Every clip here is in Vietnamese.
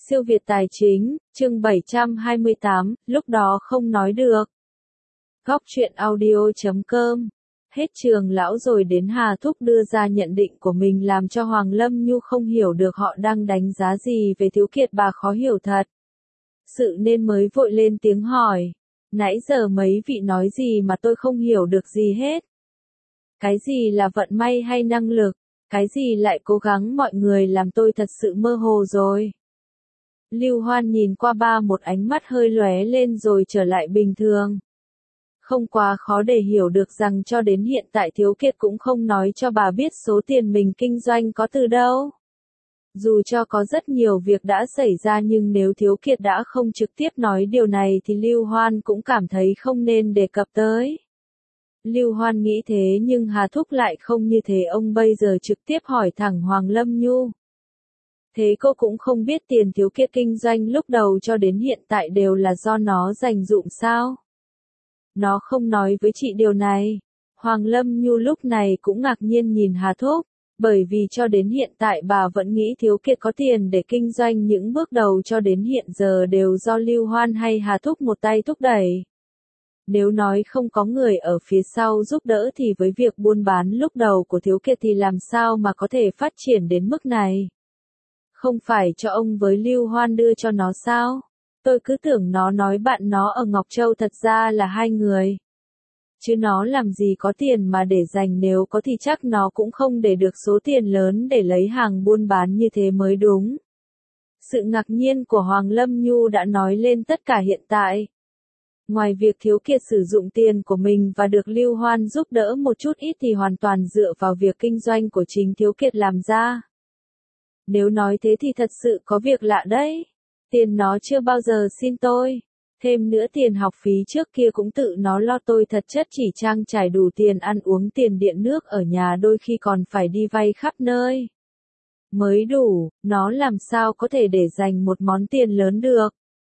Siêu Việt Tài Chính, chương 728, lúc đó không nói được. Góc truyện audio.com. Hết trường lão rồi đến Hà Thúc đưa ra nhận định của mình làm cho Hoàng Lâm Nhu không hiểu được họ đang đánh giá gì về Thiếu Kiệt, bà khó hiểu thật. Sự nên mới vội lên tiếng hỏi. Nãy giờ mấy vị nói gì mà tôi không hiểu được gì hết. Cái gì là vận may hay năng lực, cái gì lại cố gắng mọi người làm tôi thật sự mơ hồ rồi. Lưu Hoan nhìn qua ba một ánh mắt hơi lóe lên rồi trở lại bình thường. Không quá khó để hiểu được rằng cho đến hiện tại Thiếu Kiệt cũng không nói cho bà biết số tiền mình kinh doanh có từ đâu. Dù cho có rất nhiều việc đã xảy ra nhưng nếu Thiếu Kiệt đã không trực tiếp nói điều này thì Lưu Hoan cũng cảm thấy không nên đề cập tới. Lưu Hoan nghĩ thế nhưng Hà Thúc lại không như thế, ông bây giờ trực tiếp hỏi thẳng Hoàng Lâm Nhu. Thế cô cũng không biết tiền Thiếu Kiệt kinh doanh lúc đầu cho đến hiện tại đều là do nó dành dụm sao? Nó không nói với chị điều này. Hoàng Lâm Nhu lúc này cũng ngạc nhiên nhìn Hà Thúc, bởi vì cho đến hiện tại bà vẫn nghĩ Thiếu Kiệt có tiền để kinh doanh, những bước đầu cho đến hiện giờ đều do Lưu Hoan hay Hà Thúc một tay thúc đẩy. Nếu nói không có người ở phía sau giúp đỡ thì với việc buôn bán lúc đầu của Thiếu Kiệt thì làm sao mà có thể phát triển đến mức này? Không phải cho ông với Lưu Hoan đưa cho nó sao? Tôi cứ tưởng nó nói bạn nó ở Ngọc Châu, thật ra là hai người. Chứ nó làm gì có tiền mà để dành, nếu có thì chắc nó cũng không để được số tiền lớn để lấy hàng buôn bán như thế mới đúng. Sự ngạc nhiên của Hoàng Lâm Nhu đã nói lên tất cả hiện tại. Ngoài việc Thiếu Kiệt sử dụng tiền của mình và được Lưu Hoan giúp đỡ một chút ít thì hoàn toàn dựa vào việc kinh doanh của chính Thiếu Kiệt làm ra. Nếu nói thế thì thật sự có việc lạ đấy. Tiền nó chưa bao giờ xin tôi. Thêm nữa tiền học phí trước kia cũng tự nó lo, tôi thật chất chỉ trang trải đủ tiền ăn uống, tiền điện nước ở nhà, đôi khi còn phải đi vay khắp nơi mới đủ. Nó làm sao có thể để dành một món tiền lớn được.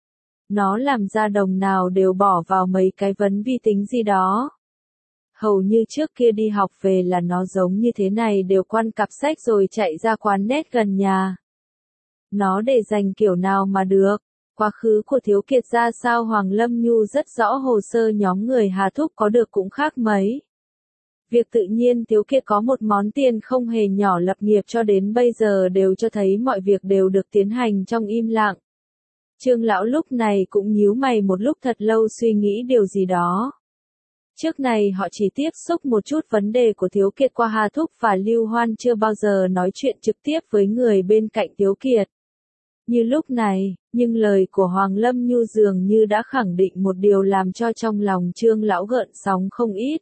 Nó làm ra đồng nào đều bỏ vào mấy cái vấn vi tính gì đó. Hầu như trước kia đi học về là nó giống như thế này, đều quăng cặp sách rồi chạy ra quán net gần nhà. Nó để dành kiểu nào mà được. Quá khứ của Thiếu Kiệt ra sao Hoàng Lâm Nhu rất rõ, hồ sơ nhóm người Hà Thúc có được cũng khác mấy. Việc tự nhiên Thiếu Kiệt có một món tiền không hề nhỏ lập nghiệp cho đến bây giờ đều cho thấy mọi việc đều được tiến hành trong im lặng. Trương lão lúc này cũng nhíu mày một lúc thật lâu, suy nghĩ điều gì đó. Trước này họ chỉ tiếp xúc một chút vấn đề của Thiếu Kiệt qua Hà Thúc và Lưu Hoan, chưa bao giờ nói chuyện trực tiếp với người bên cạnh Thiếu Kiệt. Như lúc này, nhưng lời của Hoàng Lâm Nhu dường như đã khẳng định một điều làm cho trong lòng Trương lão gợn sóng không ít.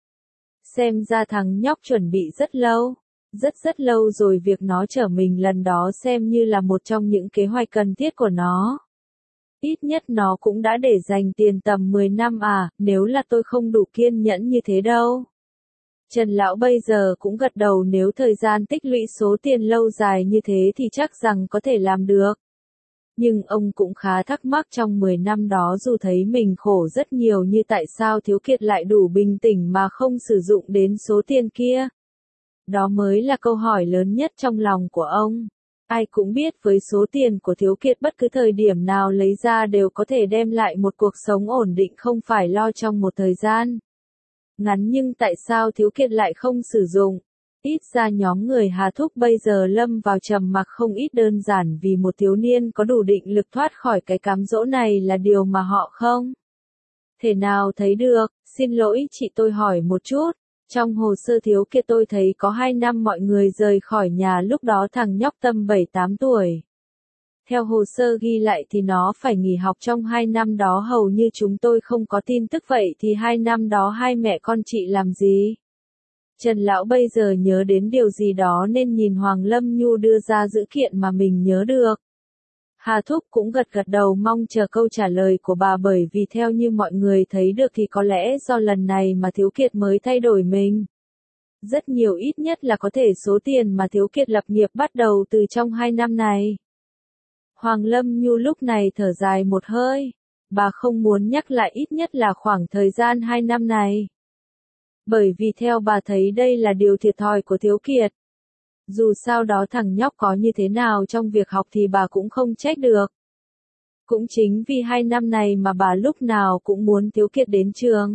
Xem ra thằng nhóc chuẩn bị rất lâu. Rất lâu rồi, việc nó chở mình lần đó xem như là một trong những kế hoạch cần thiết của nó. Ít nhất nó cũng đã để dành tiền tầm 10 năm à, nếu là tôi không đủ kiên nhẫn như thế đâu. Trần lão bây giờ cũng gật đầu, nếu thời gian tích lũy số tiền lâu dài như thế thì chắc rằng có thể làm được. Nhưng ông cũng khá thắc mắc, trong 10 năm đó dù thấy mình khổ rất nhiều như tại sao Thiếu Kiệt lại đủ bình tĩnh mà không sử dụng đến số tiền kia. Đó mới là câu hỏi lớn nhất trong lòng của ông. Ai cũng biết với số tiền của Thiếu Kiệt bất cứ thời điểm nào lấy ra đều có thể đem lại một cuộc sống ổn định, không phải lo trong một thời gian ngắn, nhưng tại sao Thiếu Kiệt lại không sử dụng? Ít ra nhóm người Hà Thúc bây giờ lâm vào trầm mặc không ít, đơn giản vì một thiếu niên có đủ định lực thoát khỏi cái cám dỗ này là điều mà họ không thể nào thấy được. Xin lỗi chị, tôi hỏi một chút. Trong hồ sơ Thiếu Kiệt tôi thấy có 2 năm mọi người rời khỏi nhà, lúc đó thằng nhóc tầm 7-8 tuổi. Theo hồ sơ ghi lại thì nó phải nghỉ học trong 2 năm đó, hầu như chúng tôi không có tin tức, vậy thì 2 năm đó hai mẹ con chị làm gì? Trần lão bây giờ nhớ đến điều gì đó nên nhìn Hoàng Lâm Nhu đưa ra dữ kiện mà mình nhớ được. Hà Thúc cũng gật đầu mong chờ câu trả lời của bà, bởi vì theo như mọi người thấy được thì có lẽ do lần này mà Thiếu Kiệt mới thay đổi mình. Rất nhiều, ít nhất là có thể số tiền mà Thiếu Kiệt lập nghiệp bắt đầu từ trong 2 năm này. Hoàng Lâm Nhu lúc này thở dài một hơi. Bà không muốn nhắc lại ít nhất là khoảng thời gian 2 năm này. Bởi vì theo bà thấy đây là điều thiệt thòi của Thiếu Kiệt. Dù sao đó thằng nhóc có như thế nào trong việc học thì bà cũng không trách được. Cũng chính vì 2 năm này mà bà lúc nào cũng muốn Thiếu Kiệt đến trường.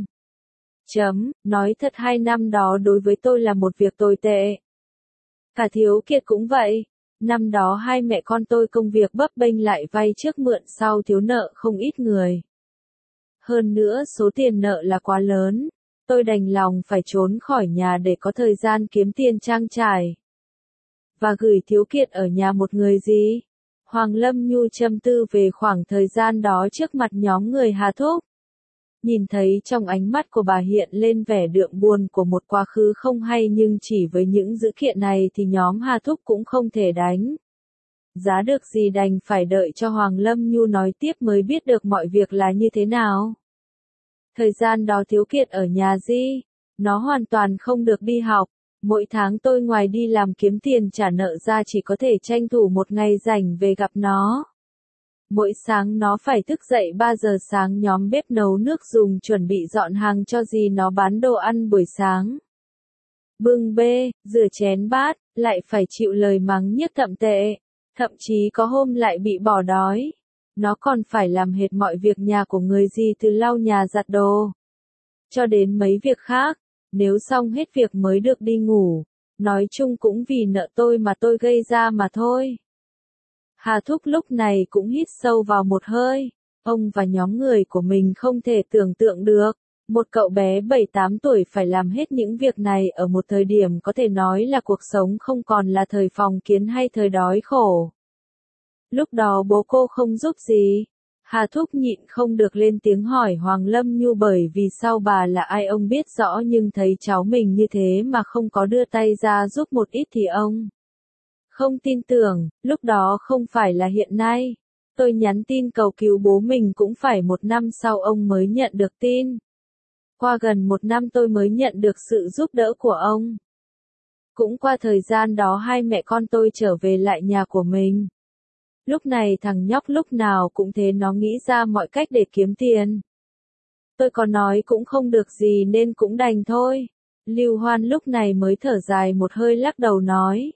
Nói thật 2 năm đó đối với tôi là một việc tồi tệ. Cả Thiếu Kiệt cũng vậy. Năm đó hai mẹ con tôi công việc bấp bênh lại vay trước mượn sau thiếu nợ không ít người. Hơn nữa số tiền nợ là quá lớn. Tôi đành lòng phải trốn khỏi nhà để có thời gian kiếm tiền trang trải. Và gửi Thiếu Kiệt ở nhà một người gì? Hoàng Lâm Nhu trầm tư về khoảng thời gian đó trước mặt nhóm người Hà Thúc. Nhìn thấy trong ánh mắt của bà hiện lên vẻ đượm buồn của một quá khứ không hay, nhưng chỉ với những dữ kiện này thì nhóm Hà Thúc cũng không thể đánh giá được gì, đành phải đợi cho Hoàng Lâm Nhu nói tiếp mới biết được mọi việc là như thế nào. Thời gian đó Thiếu Kiệt ở nhà Di, nó hoàn toàn không được đi học. Mỗi tháng tôi ngoài đi làm kiếm tiền trả nợ ra chỉ có thể tranh thủ một ngày rảnh về gặp nó. Mỗi sáng nó phải thức dậy 3 giờ sáng nhóm bếp nấu nước dùng chuẩn bị dọn hàng cho Dì nó bán đồ ăn buổi sáng. Bưng bê, rửa chén bát, lại phải chịu lời mắng nhiếc thậm tệ. Thậm chí có hôm lại bị bỏ đói. Nó còn phải làm hết mọi việc nhà của người Dì, từ lau nhà giặt đồ cho đến mấy việc khác. Nếu xong hết việc mới được đi ngủ. Nói chung cũng vì nợ tôi mà tôi gây ra mà thôi. Hà Thúc lúc này cũng hít sâu vào một hơi. Ông và nhóm người của mình không thể tưởng tượng được. Một cậu bé 7-8 tuổi phải làm hết những việc này ở một thời điểm có thể nói là cuộc sống không còn là thời phong kiến hay thời đói khổ. Lúc đó bố cô không giúp gì. Hà Thúc nhịn không được lên tiếng hỏi Hoàng Lâm Nhu, bởi vì sau bà là ai ông biết rõ, nhưng thấy cháu mình như thế mà không có đưa tay ra giúp một ít thì ông không tin tưởng. Lúc đó không phải là hiện nay. Tôi nhắn tin cầu cứu bố mình cũng phải 1 năm sau ông mới nhận được tin. Qua gần 1 năm tôi mới nhận được sự giúp đỡ của ông. Cũng qua thời gian đó hai mẹ con tôi trở về lại nhà của mình. Lúc này thằng nhóc lúc nào cũng thế, nó nghĩ ra mọi cách để kiếm tiền. Tôi có nói cũng không được gì nên cũng đành thôi. Lưu Hoan lúc này mới thở dài một hơi, lắc đầu nói.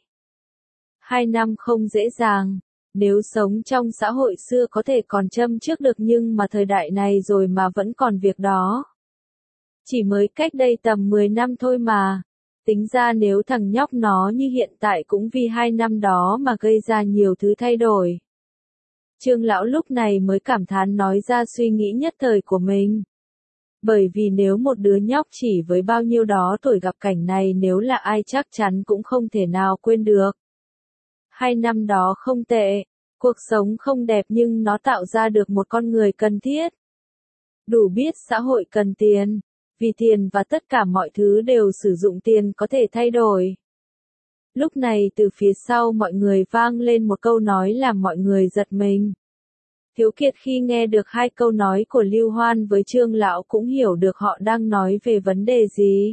2 năm không dễ dàng. Nếu sống trong xã hội xưa có thể còn châm trước được, nhưng mà thời đại này rồi mà vẫn còn việc đó. Chỉ mới cách đây tầm 10 năm thôi mà. Tính ra nếu thằng nhóc nó như hiện tại cũng vì 2 năm đó mà gây ra nhiều thứ thay đổi. Trương lão lúc này mới cảm thán nói ra suy nghĩ nhất thời của mình. Bởi vì nếu một đứa nhóc chỉ với bao nhiêu đó tuổi gặp cảnh này, nếu là ai chắc chắn cũng không thể nào quên được. 2 năm đó không tệ, cuộc sống không đẹp nhưng nó tạo ra được một con người cần thiết. Đủ biết xã hội cần tiền, vì tiền và tất cả mọi thứ đều sử dụng tiền có thể thay đổi. Lúc này từ phía sau mọi người vang lên một câu nói làm mọi người giật mình. Thiếu Kiệt khi nghe được 2 câu nói của Lưu Hoan với Trương lão cũng hiểu được họ đang nói về vấn đề gì.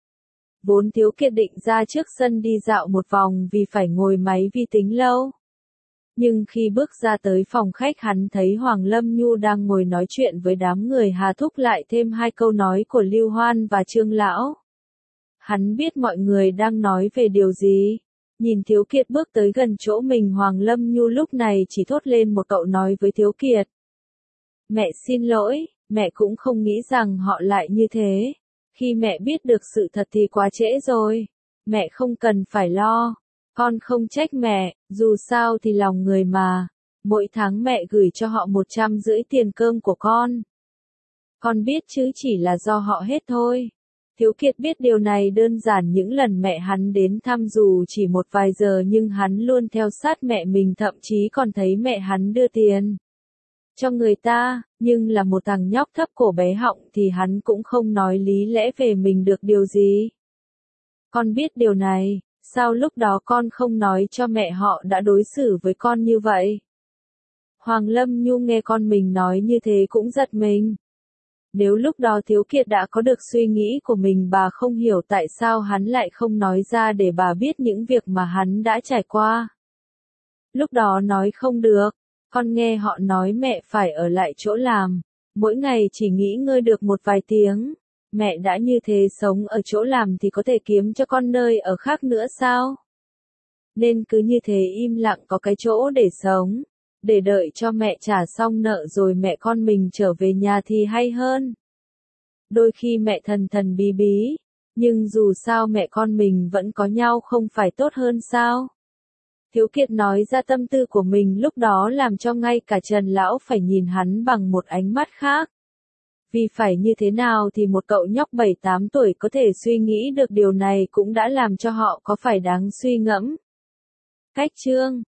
Vốn Thiếu Kiệt định ra trước sân đi dạo một vòng vì phải ngồi máy vi tính lâu. Nhưng khi bước ra tới phòng khách hắn thấy Hoàng Lâm Nhu đang ngồi nói chuyện với đám người Hà Thúc, lại thêm 2 câu nói của Lưu Hoan và Trương lão. Hắn biết mọi người đang nói về điều gì. Nhìn Thiếu Kiệt bước tới gần chỗ mình, Hoàng Lâm Nhu lúc này chỉ thốt lên một câu nói với Thiếu Kiệt. Mẹ xin lỗi, mẹ cũng không nghĩ rằng họ lại như thế. Khi mẹ biết được sự thật thì quá trễ rồi. Mẹ không cần phải lo. Con không trách mẹ, dù sao thì lòng người mà. Mỗi tháng mẹ gửi cho họ 150 tiền cơm của con. Con biết chứ, chỉ là do họ hết thôi. Thiếu Kiệt biết điều này đơn giản những lần mẹ hắn đến thăm dù chỉ một vài giờ, nhưng hắn luôn theo sát mẹ mình, thậm chí còn thấy mẹ hắn đưa tiền cho người ta, nhưng là một thằng nhóc thấp cổ bé họng thì hắn cũng không nói lý lẽ về mình được điều gì. Con biết điều này, sao lúc đó con không nói cho mẹ họ đã đối xử với con như vậy? Hoàng Lâm Nhu nghe con mình nói như thế cũng giật mình. Nếu lúc đó Thiếu Kiệt đã có được suy nghĩ của mình, bà không hiểu tại sao hắn lại không nói ra để bà biết những việc mà hắn đã trải qua. Lúc đó nói không được, con nghe họ nói mẹ phải ở lại chỗ làm, mỗi ngày chỉ nghỉ ngơi được một vài tiếng. Mẹ đã như thế sống ở chỗ làm thì có thể kiếm cho con nơi ở khác nữa sao? nên cứ như thế im lặng có cái chỗ để sống, để đợi cho mẹ trả xong nợ rồi mẹ con mình trở về nhà thì hay hơn. Đôi khi mẹ thần thần bí bí, nhưng dù sao mẹ con mình vẫn có nhau không phải tốt hơn sao? Thiếu Kiệt nói ra tâm tư của mình lúc đó làm cho ngay cả Trần Lão phải nhìn hắn bằng một ánh mắt khác. Vì phải như thế nào thì một cậu nhóc 7-8 tuổi có thể suy nghĩ được điều này cũng đã làm cho họ có phải đáng suy ngẫm. Cách chương